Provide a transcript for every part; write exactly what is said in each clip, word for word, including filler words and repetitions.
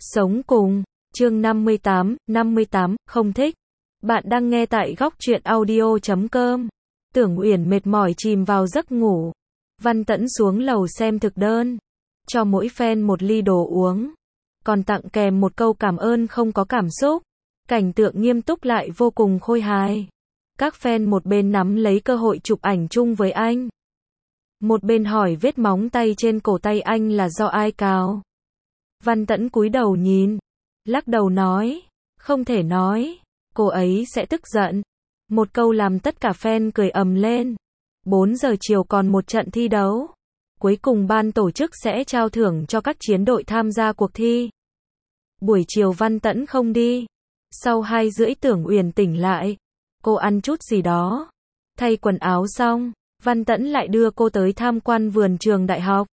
Sống cùng, chương năm mươi tám, năm mươi tám, không thích. Bạn đang nghe tại góc truyện audio chấm com. Tưởng Uyển mệt mỏi chìm vào giấc ngủ. Văn Tẫn xuống lầu xem thực đơn. Cho mỗi fan một ly đồ uống. Còn tặng kèm một câu cảm ơn không có cảm xúc. Cảnh tượng nghiêm túc lại vô cùng khôi hài. Các fan một bên nắm lấy cơ hội chụp ảnh chung với anh. Một bên hỏi vết móng tay trên cổ tay anh là do ai cào. Văn Tẫn cúi đầu nhìn, lắc đầu nói, không thể nói, cô ấy sẽ tức giận. Một câu làm tất cả fan cười ầm lên. bốn giờ chiều còn một trận thi đấu. Cuối cùng ban tổ chức sẽ trao thưởng cho các chiến đội tham gia cuộc thi. Buổi chiều Văn Tẫn không đi. Sau hai rưỡi Tưởng Uyển tỉnh lại. Cô ăn chút gì đó. Thay quần áo xong, Văn Tẫn lại đưa cô tới tham quan vườn trường đại học.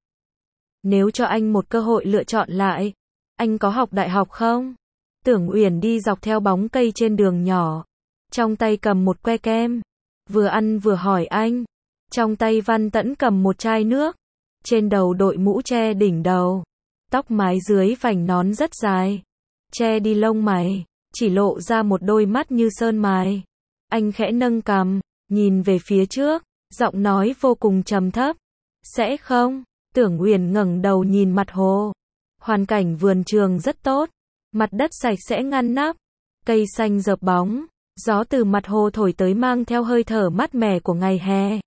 Nếu cho anh một cơ hội lựa chọn lại, anh có học đại học không? Tưởng Uyển đi dọc theo bóng cây trên đường nhỏ, trong tay cầm một que kem, vừa ăn vừa hỏi anh. Trong tay Văn Tẫn cầm một chai nước, trên đầu đội mũ che đỉnh đầu, tóc mái dưới vành nón rất dài, che đi lông mày, chỉ lộ ra một đôi mắt như sơn mài. Anh khẽ nâng cằm, nhìn về phía trước, giọng nói vô cùng trầm thấp. Sẽ không? Tưởng Uyển ngẩng đầu nhìn mặt hồ. Hoàn cảnh vườn trường rất tốt, mặt đất sạch sẽ ngăn nắp, cây xanh rợp bóng, gió từ mặt hồ thổi tới mang theo hơi thở mát mẻ của ngày hè.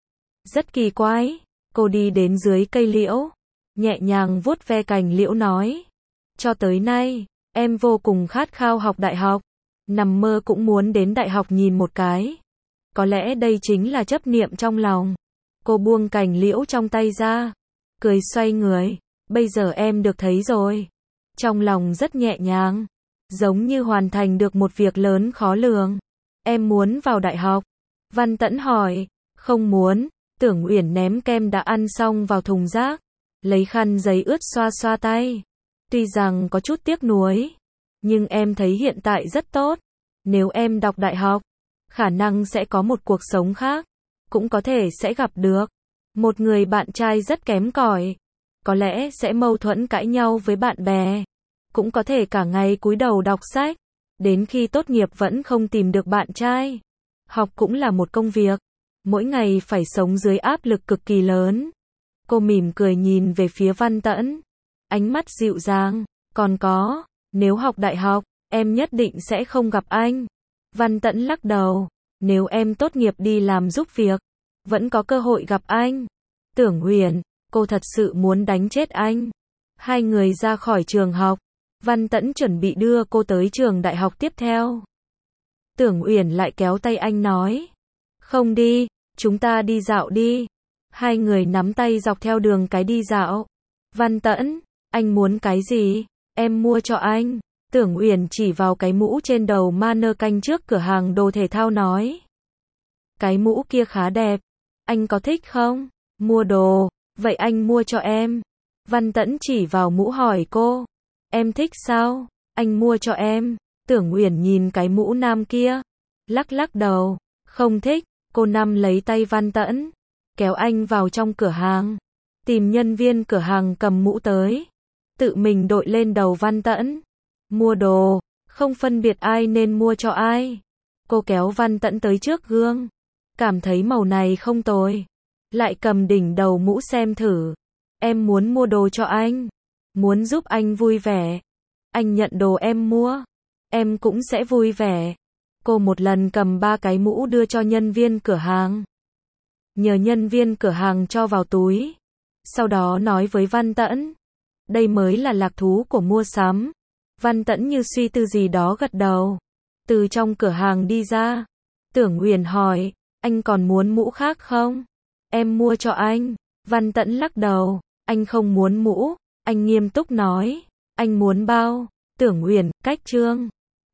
Rất kỳ quái, cô đi đến dưới cây liễu, nhẹ nhàng vuốt ve cành liễu nói, cho tới nay, em vô cùng khát khao học đại học, nằm mơ cũng muốn đến đại học nhìn một cái. Có lẽ đây chính là chấp niệm trong lòng. Cô buông cành liễu trong tay ra, cười xoay người, bây giờ em được thấy rồi. Trong lòng rất nhẹ nhàng, giống như hoàn thành được một việc lớn khó lường. Em muốn vào đại học? Văn Tẫn hỏi. Không muốn. Tưởng Uyển ném kem đã ăn xong vào thùng rác, lấy khăn giấy ướt xoa xoa tay. Tuy rằng có chút tiếc nuối, nhưng em thấy hiện tại rất tốt. Nếu em đọc đại học, khả năng sẽ có một cuộc sống khác, cũng có thể sẽ gặp được một người bạn trai rất kém cỏi, có lẽ sẽ mâu thuẫn cãi nhau với bạn bè, cũng có thể cả ngày cúi đầu đọc sách, đến khi tốt nghiệp vẫn không tìm được bạn trai. Học cũng là một công việc, mỗi ngày phải sống dưới áp lực cực kỳ lớn. Cô mỉm cười nhìn về phía Văn Tẫn, ánh mắt dịu dàng, còn có, nếu học đại học, em nhất định sẽ không gặp anh. Văn Tẫn lắc đầu, nếu em tốt nghiệp đi làm giúp việc, vẫn có cơ hội gặp anh. Tưởng Uyển, cô thật sự muốn đánh chết anh. Hai người ra khỏi trường học, Văn Tẫn chuẩn bị đưa cô tới trường đại học tiếp theo. Tưởng Uyển lại kéo tay anh nói, không đi, chúng ta đi dạo đi. Hai người nắm tay dọc theo đường cái đi dạo. Văn Tẫn, anh muốn cái gì? Em mua cho anh. Tưởng Uyển chỉ vào cái mũ trên đầu mannequin trước cửa hàng đồ thể thao nói. Cái mũ kia khá đẹp. Anh có thích không? Mua đồ, vậy anh mua cho em. Văn Tẫn chỉ vào mũ hỏi cô. Em thích sao? Anh mua cho em. Tưởng Uyển nhìn cái mũ nam kia, lắc lắc đầu, không thích. Cô nắm lấy tay Văn Tẫn, kéo anh vào trong cửa hàng, tìm nhân viên cửa hàng cầm mũ tới, tự mình đội lên đầu Văn Tẫn. Mua đồ, không phân biệt ai nên mua cho ai. Cô kéo Văn Tẫn tới trước gương, cảm thấy màu này không tồi, lại cầm đỉnh đầu mũ xem thử. Em muốn mua đồ cho anh, muốn giúp anh vui vẻ. Anh nhận đồ em mua, em cũng sẽ vui vẻ. Cô một lần cầm ba cái mũ đưa cho nhân viên cửa hàng, nhờ nhân viên cửa hàng cho vào túi. Sau đó nói với Văn Tẫn, đây mới là lạc thú của mua sắm. Văn Tẫn như suy tư gì đó gật đầu. Từ trong cửa hàng đi ra, Tưởng Uyển hỏi, anh còn muốn mũ khác không? Em mua cho anh. Văn Tẫn lắc đầu, anh không muốn mũ. Anh nghiêm túc nói, anh muốn bao. Tưởng Uyển, cách chương.